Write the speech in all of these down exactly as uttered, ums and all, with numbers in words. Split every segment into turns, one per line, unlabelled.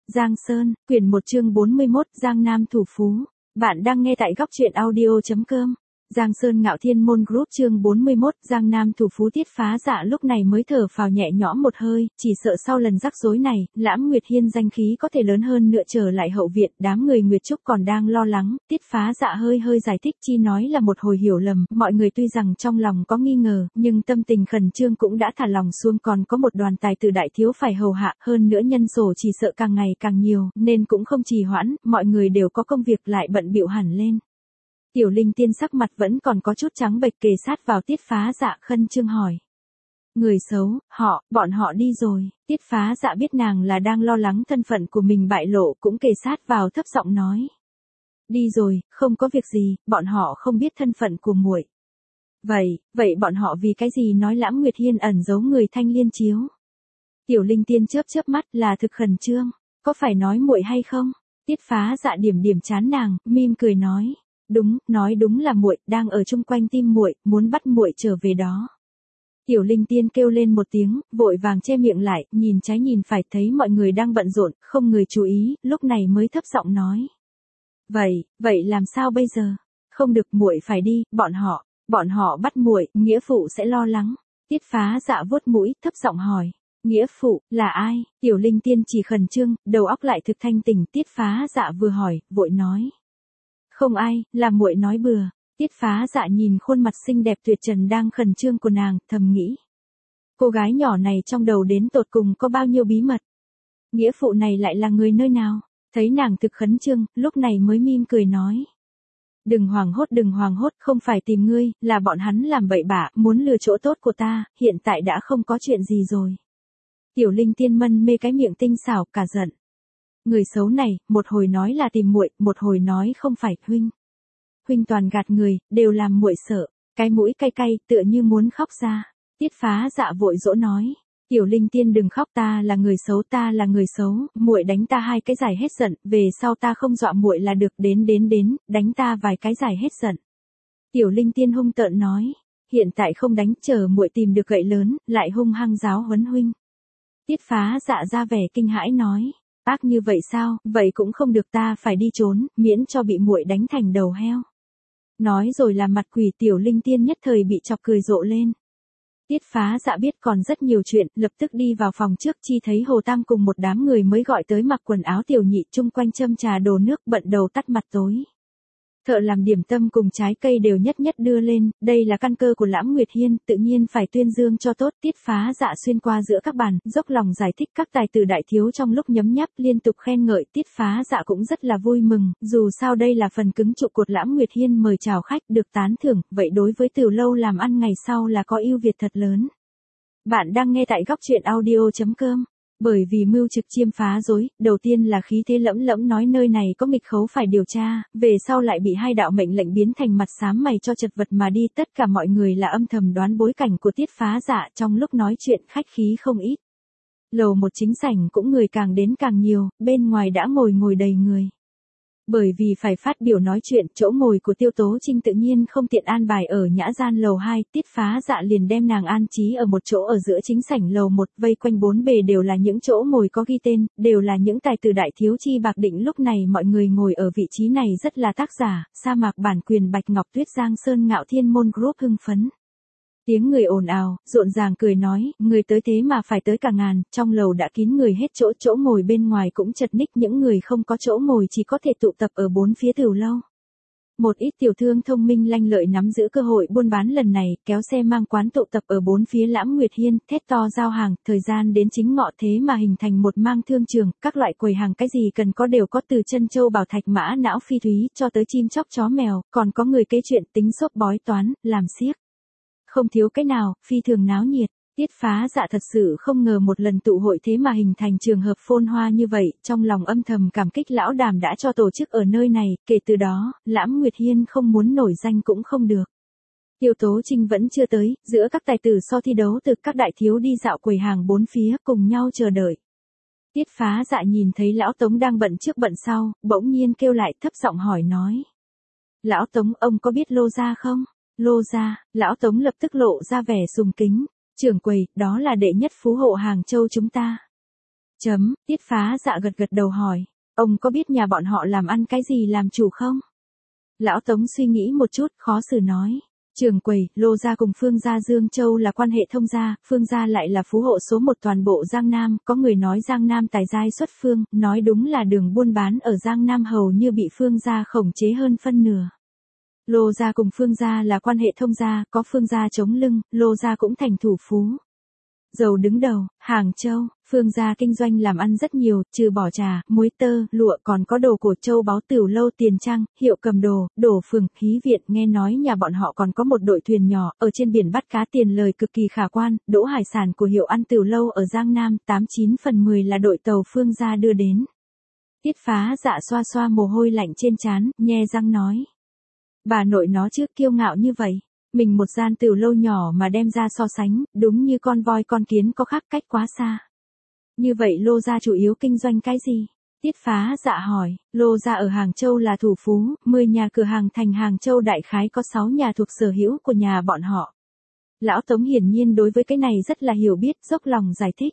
Giang Sơn, quyển một chương bốn mươi mốt, Giang Nam thủ phú. Bạn đang nghe tại góc truyện audio chấm com. Giang Sơn Ngạo Thiên Môn Group chương bốn mươi mốt, Giang Nam thủ phú. Tiết Phá Dạ lúc này mới thở phào nhẹ nhõm một hơi, chỉ sợ sau lần rắc rối này, Lãm Nguyệt Hiên danh khí có thể lớn hơn nữa trở lại hậu viện. Đám người Nguyệt Trúc còn đang lo lắng, Tiết Phá Dạ hơi hơi giải thích chi nói là một hồi hiểu lầm, mọi người tuy rằng trong lòng có nghi ngờ, nhưng tâm tình khẩn trương cũng đã thả lòng xuống, còn có một đoàn tài tử đại thiếu phải hầu hạ, hơn nữa nhân sổ chỉ sợ càng ngày càng nhiều, nên cũng không trì hoãn, mọi người đều có công việc lại bận bịu hẳn lên. Tiểu Linh Tiên sắc mặt vẫn còn có chút trắng bệch kề sát vào Tiết Phá Dạ khẩn trương hỏi. Người xấu, họ, bọn họ đi rồi. Tiết Phá Dạ biết nàng là đang lo lắng thân phận của mình bại lộ, cũng kề sát vào thấp giọng nói. Đi rồi, không có việc gì, bọn họ không biết thân phận của muội. Vậy, vậy bọn họ vì cái gì nói Lãm Nguyệt Hiên ẩn giấu người Thanh Liên chiếu? Tiểu Linh Tiên chớp chớp mắt, là thực khẩn trương, có phải nói muội hay không? Tiết Phá Dạ điểm điểm trán nàng, mỉm cười nói. Đúng, nói đúng là muội, đang ở chung quanh tim muội, muốn bắt muội trở về đó. Tiểu Linh Tiên kêu lên một tiếng, vội vàng che miệng lại, nhìn trái nhìn phải, thấy mọi người đang bận rộn, không người chú ý, lúc này mới thấp giọng nói. Vậy, vậy làm sao bây giờ? Không được, muội phải đi, bọn họ, bọn họ bắt muội, nghĩa phụ sẽ lo lắng. Tiết Phá Dạ vuốt mũi, thấp giọng hỏi. Nghĩa phụ, là ai? Tiểu Linh Tiên chỉ khẩn trương, đầu óc lại thực thanh tỉnh. Tiết Phá Dạ vừa hỏi, vội nói. Không ai, là muội nói bừa. Tiết Phá Dạ nhìn khuôn mặt xinh đẹp tuyệt trần đang khẩn trương của nàng, thầm nghĩ. Cô gái nhỏ này trong đầu đến tột cùng có bao nhiêu bí mật? Nghĩa phụ này lại là người nơi nào? Thấy nàng thực khẩn trương, lúc này mới mỉm cười nói. Đừng hoảng hốt, đừng hoảng hốt, không phải tìm ngươi, là bọn hắn làm bậy bạ, muốn lừa chỗ tốt của ta, hiện tại đã không có chuyện gì rồi. Tiểu Linh Tiên mân mê cái miệng tinh xảo, cả giận. Người xấu này, một hồi nói là tìm muội, một hồi nói không phải, huynh. Huynh toàn gạt người, đều làm muội sợ, cái mũi cay cay, tựa như muốn khóc ra. Tiết Phá Dạ vội dỗ nói, Tiểu Linh Tiên đừng khóc, ta là người xấu, ta là người xấu, muội đánh ta hai cái giải hết giận, về sau ta không dọa muội là được, đến đến đến, đánh ta vài cái giải hết giận. Tiểu Linh Tiên hung tợn nói, hiện tại không đánh, chờ muội tìm được gậy lớn, lại hung hăng giáo huấn huynh. Tiết Phá Dạ ra vẻ kinh hãi nói. Ác như vậy sao, vậy cũng không được, ta phải đi trốn, miễn cho bị muội đánh thành đầu heo. Nói rồi làm mặt quỷ. Tiểu Linh Tiên nhất thời bị chọc cười rộ lên. Tiết Phá Dạ biết còn rất nhiều chuyện, lập tức đi vào phòng trước, chi thấy Hồ Tam cùng một đám người mới gọi tới mặc quần áo tiểu nhị chung quanh châm trà đổ nước, bận đầu tắt mặt tối. Thợ làm điểm tâm cùng trái cây đều nhất nhất đưa lên, đây là căn cơ của Lãm Nguyệt Hiên, tự nhiên phải tuyên dương cho tốt. Tiết Phá Dạ xuyên qua giữa các bàn, dốc lòng giải thích các tài tử đại thiếu trong lúc nhấm nháp, liên tục khen ngợi. Tiết Phá Dạ cũng rất là vui mừng, dù sao đây là phần cứng trụ cột Lãm Nguyệt Hiên mời chào khách, được tán thưởng, vậy đối với Từ Lâu làm ăn ngày sau là có ưu việt thật lớn. Bạn đang nghe tại góc truyện audio chấm com. Bởi vì mưu trực chiêm phá rối, đầu tiên là khí thế lẫm lẫm nói nơi này có nghịch khấu phải điều tra, về sau lại bị hai đạo mệnh lệnh biến thành mặt xám mày cho chật vật mà đi, tất cả mọi người là âm thầm đoán bối cảnh của Tiết Phá Dạ, trong lúc nói chuyện khách khí không ít. Lầu một chính sảnh cũng người càng đến càng nhiều, bên ngoài đã ngồi ngồi đầy người. Bởi vì phải phát biểu nói chuyện, chỗ ngồi của Tiêu Tố Trinh tự nhiên không tiện an bài ở nhã gian lầu hai, Tiết Phá Dạ liền đem nàng an trí ở một chỗ ở giữa chính sảnh lầu một, vây quanh bốn bề đều là những chỗ ngồi có ghi tên, đều là những tài tử đại thiếu chi bạc định. Lúc này mọi người ngồi ở vị trí này rất là tác giả, sa mạc bản quyền Bạch Ngọc Tuyết. Giang Sơn Ngạo Thiên Môn Group hưng phấn. Tiếng người ồn ào, rộn ràng cười nói, người tới thế mà phải tới cả ngàn, trong lầu đã kín người hết chỗ, chỗ ngồi bên ngoài cũng chật ních, những người không có chỗ ngồi chỉ có thể tụ tập ở bốn phía Từ Lâu. Một ít tiểu thương thông minh lanh lợi nắm giữ cơ hội buôn bán lần này, kéo xe mang quán tụ tập ở bốn phía Lãm Nguyệt Hiên, thét to giao hàng, thời gian đến chính ngọ thế mà hình thành một mang thương trường, các loại quầy hàng cái gì cần có đều có, từ chân châu bảo thạch mã não phi thúy, cho tới chim chóc chó mèo, còn có người kê chuyện, tính xốp bói toán, làm xiếc. Không thiếu cái nào, phi thường náo nhiệt. Tiết Phá Dạ thật sự không ngờ một lần tụ hội thế mà hình thành trường hợp phôn hoa như vậy, trong lòng âm thầm cảm kích lão đàm đã cho tổ chức ở nơi này, kể từ đó, Lãm Nguyệt Hiên không muốn nổi danh cũng không được. Tiêu Tố Trinh vẫn chưa tới, giữa các tài tử so thi đấu từ các đại thiếu đi dạo quầy hàng bốn phía cùng nhau chờ đợi. Tiết Phá Dạ nhìn thấy lão Tống đang bận trước bận sau, bỗng nhiên kêu lại thấp giọng hỏi nói. Lão Tống, ông có biết Lô Gia không? Lô Gia, lão Tống lập tức lộ ra vẻ sùng kính. Trưởng quầy, đó là đệ nhất phú hộ Hàng Châu chúng ta. Chấm, Tiết Phá Dạ gật gật đầu hỏi, ông có biết nhà bọn họ làm ăn cái gì làm chủ không? Lão Tống suy nghĩ một chút, khó xử nói. Trường quầy, Lô gia cùng Phương gia Dương Châu là quan hệ thông gia, Phương gia lại là phú hộ số một toàn bộ Giang Nam, có người nói Giang Nam tài giai xuất phương, nói đúng là đường buôn bán ở Giang Nam hầu như bị Phương gia khống chế hơn phân nửa. Lô gia cùng Phương gia là quan hệ thông gia, có Phương gia chống lưng, Lô gia cũng thành thủ phú. Dầu đứng đầu, Hàng Châu, Phương gia kinh doanh làm ăn rất nhiều, trừ bỏ trà, muối tơ, lụa còn có đồ cổ châu báu tiểu lâu tiền trang, hiệu cầm đồ, đổ phường, khí viện, nghe nói nhà bọn họ còn có một đội thuyền nhỏ, ở trên biển bắt cá tiền lời cực kỳ khả quan, đỗ hải sản của hiệu ăn tiểu lâu ở Giang Nam, tám chín phần mười là đội tàu Phương gia đưa đến. Tiết Phá Dạ xoa xoa mồ hôi lạnh trên trán, nhe răng nói. Bà nội nó trước kiêu ngạo như vậy. Mình một gian tiểu lâu nhỏ mà đem ra so sánh, đúng như con voi con kiến có khác cách quá xa. Như vậy Lô gia chủ yếu kinh doanh cái gì? Tiết Phá Dạ hỏi, Lô gia ở Hàng Châu là thủ phú, mười nhà cửa hàng thành Hàng Châu đại khái có sáu nhà thuộc sở hữu của nhà bọn họ. Lão Tống hiển nhiên đối với cái này rất là hiểu biết, dốc lòng giải thích.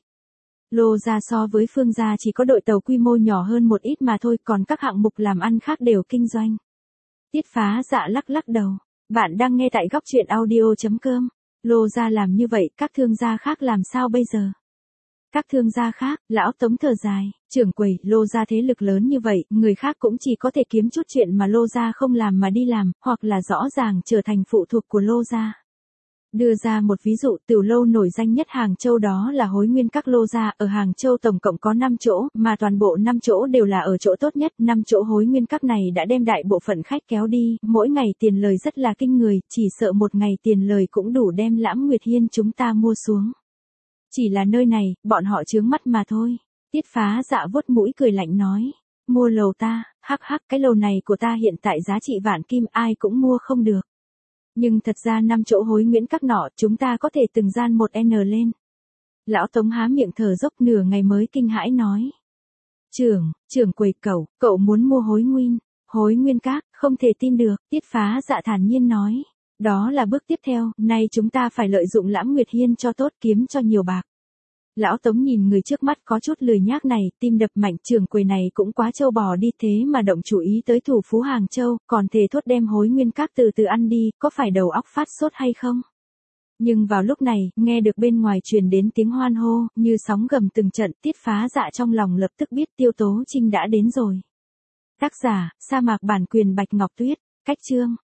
Lô gia so với Phương gia chỉ có đội tàu quy mô nhỏ hơn một ít mà thôi, còn các hạng mục làm ăn khác đều kinh doanh. Tiết Phá Dạ lắc lắc đầu. Bạn đang nghe tại góc truyện audio chấm com. Lô gia làm như vậy, các thương gia khác làm sao bây giờ? Các thương gia khác, lão Tống thở dài, trưởng quầy, Lô gia thế lực lớn như vậy, người khác cũng chỉ có thể kiếm chút chuyện mà Lô gia không làm mà đi làm, hoặc là rõ ràng trở thành phụ thuộc của Lô gia. Đưa ra một ví dụ, tiểu lâu nổi danh nhất Hàng Châu đó là Hối Nguyên Các Lô gia, ở Hàng Châu tổng cộng có năm chỗ, mà toàn bộ năm chỗ đều là ở chỗ tốt nhất, năm chỗ Hối Nguyên Các này đã đem đại bộ phận khách kéo đi, mỗi ngày tiền lời rất là kinh người, chỉ sợ một ngày tiền lời cũng đủ đem Lãm Nguyệt Hiên chúng ta mua xuống. Chỉ là nơi này, bọn họ chướng mắt mà thôi. Tiết Phá Dạ vuốt mũi cười lạnh nói, mua lầu ta, hắc hắc, cái lầu này của ta hiện tại giá trị vạn kim ai cũng mua không được. Nhưng thật ra năm chỗ Hối Nguyễn Các nọ, chúng ta có thể từng gian một N lên. Lão Tống há miệng thở dốc nửa ngày mới kinh hãi nói. Trưởng, trưởng quầy cậu, cậu muốn mua Hối Nguyên, Hối Nguyên Các, không thể tin được, Tiết Phá Dạ thản nhiên nói. Đó là bước tiếp theo, nay chúng ta phải lợi dụng Lãm Nguyệt Hiên cho tốt kiếm cho nhiều bạc. Lão Tống nhìn người trước mắt có chút lười nhác này, tim đập mạnh, trưởng quầy này cũng quá trâu bò đi thế mà động chủ ý tới thủ phú Hàng Châu, còn thề thốt đem Hối Nguyên Các từ từ ăn đi, có phải đầu óc phát sốt hay không? Nhưng vào lúc này, nghe được bên ngoài truyền đến tiếng hoan hô, như sóng gầm từng trận, Tiết Phá Dạ trong lòng lập tức biết Tiêu Tố Trinh đã đến rồi. Tác giả, Sa Mạc Bản quyền Bạch Ngọc Tuyết, cách chương.